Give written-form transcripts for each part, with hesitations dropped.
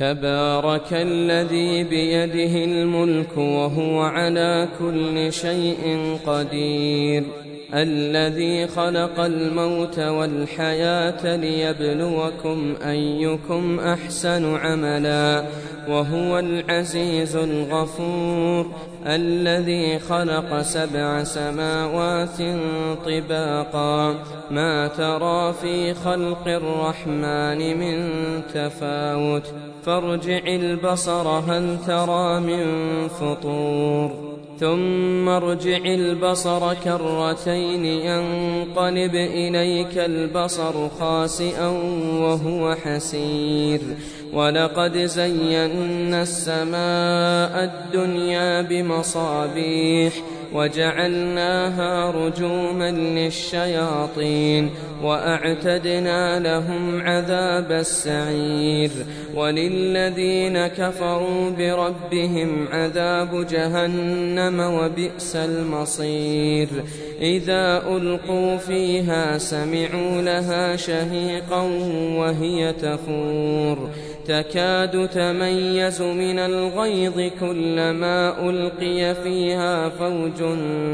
تبارك الذي بيده الملك وهو على كل شيء قدير الذي خلق الموت والحياة ليبلوكم أيكم أحسن عملا وهو العزيز الغفور الذي خلق 7 سماوات طباقا ما ترى في خلق الرحمن من تفاوت فارجع البصر هل ترى من فطور ثم ارجع البصر كرتين ينقلب إليك البصر خاسئا وهو حسير ولقد زينا السماء الدنيا بمصابيح وجعلناها رجوما للشياطين وأعتدنا لهم عذاب السعير وللذين كفروا بربهم عذاب جهنم وبئس المصير إذا ألقوا فيها سمعوا لها شهيقا وهي تفور تكاد تميز من الغيظ كلما ألقي فيها فوج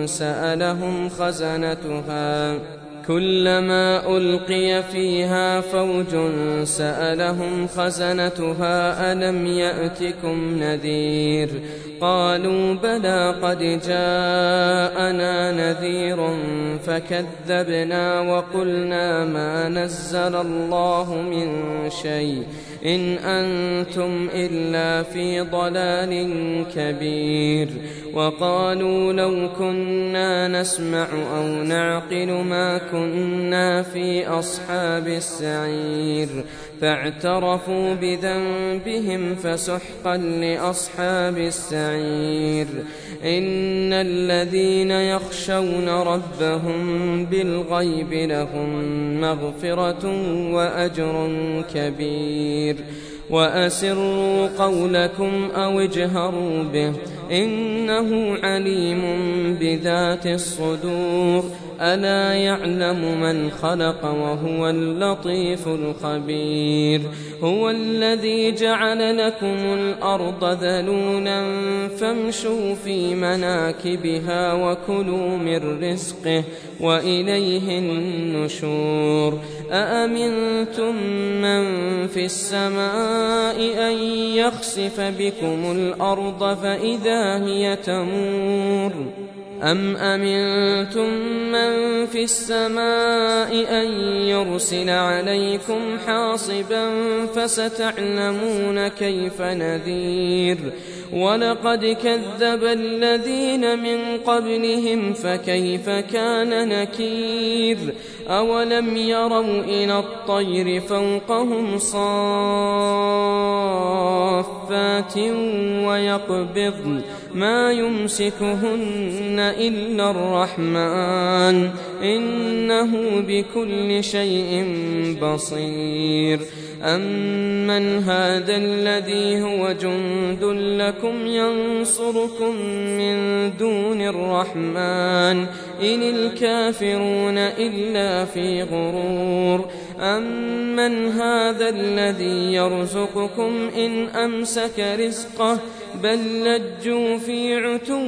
سألهم خزنتها ألم يأتكم نذير قالوا بلى قد جاءنا نذير فكذبنا وقلنا ما نزل الله من شيء إن أنتم إلا في ضلال كبير وقالوا لو كنا نسمع أو نعقل ما كنا في أصحاب السعير فاعترفوا بذنبهم فسحقا لأصحاب السعير إن الذين يخشون ربهم بالغيب لهم مغفرة وأجر كبير وأسروا قولكم أو اجهروا به إنه عليم بذات الصدور ألا يعلم من خلق وهو اللطيف الخبير هو الذي جعل لكم الأرض ذلولا فامشوا في مناكبها وكلوا من رزقه وإليه النشور أأمنتم من في السماء أن يخسف بكم الأرض فإذا هي تمور أم أمنتم من في السماء أن يرسل عليكم حاصبا فستعلمون كيف نذير ولقد كذب الذين من قبلهم فكيف كان نكير أولم يروا إلى الطير فوقهم صافات ويقبضن ما يمسكهن إلا الرحمن إنه بكل شيء بصير أمن هذا الذي هو جند لكم ينصركم من دون الرحمن إن الكافرون إلا في غرور أمن هذا الذي يرزقكم إن أمسك رزقه بل لجوا في عتو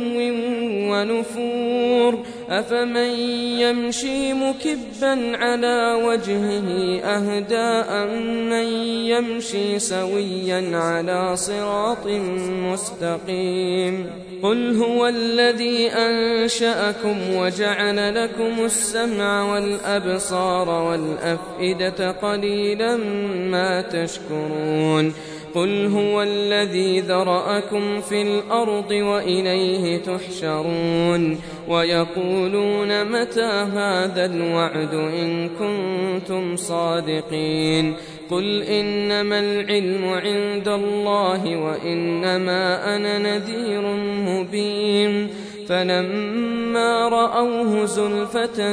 ونفور أفمن يمشي مكبا على وجهه أهدى أمن يمشي سويا على صراط مستقيم قل هو الذي أنشأكم وجعل لكم السمع والأبصار والأفئدة قليلا ما تشكرون قل هو الذي ذرأكم في الأرض وإليه تحشرون ويقولون متى هذا الوعد إن كنتم صادقين قل إنما العلم عند الله وإنما أنا نذير مبين فلما رأوه زلفة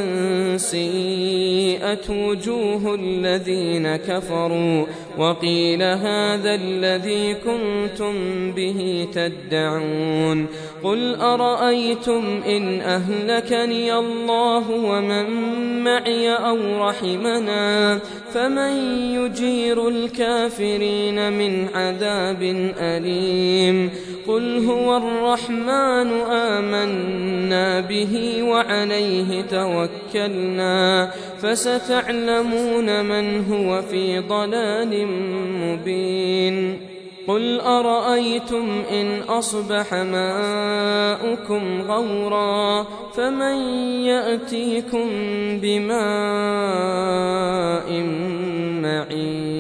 سيئت وجوه الذين كفروا وقيل هذا الذي كنتم به تدعون قل أرأيتم إن أهلكني الله ومن معي أو رحمنا فمن يجير الكافرين من عذاب أليم قل هو الرحمن آمنا به وعليه توكلنا فستعلمون من هو في ضلال مبين قل أرأيتم إن أصبح ماؤكم غورا فمن يأتيكم بماء معين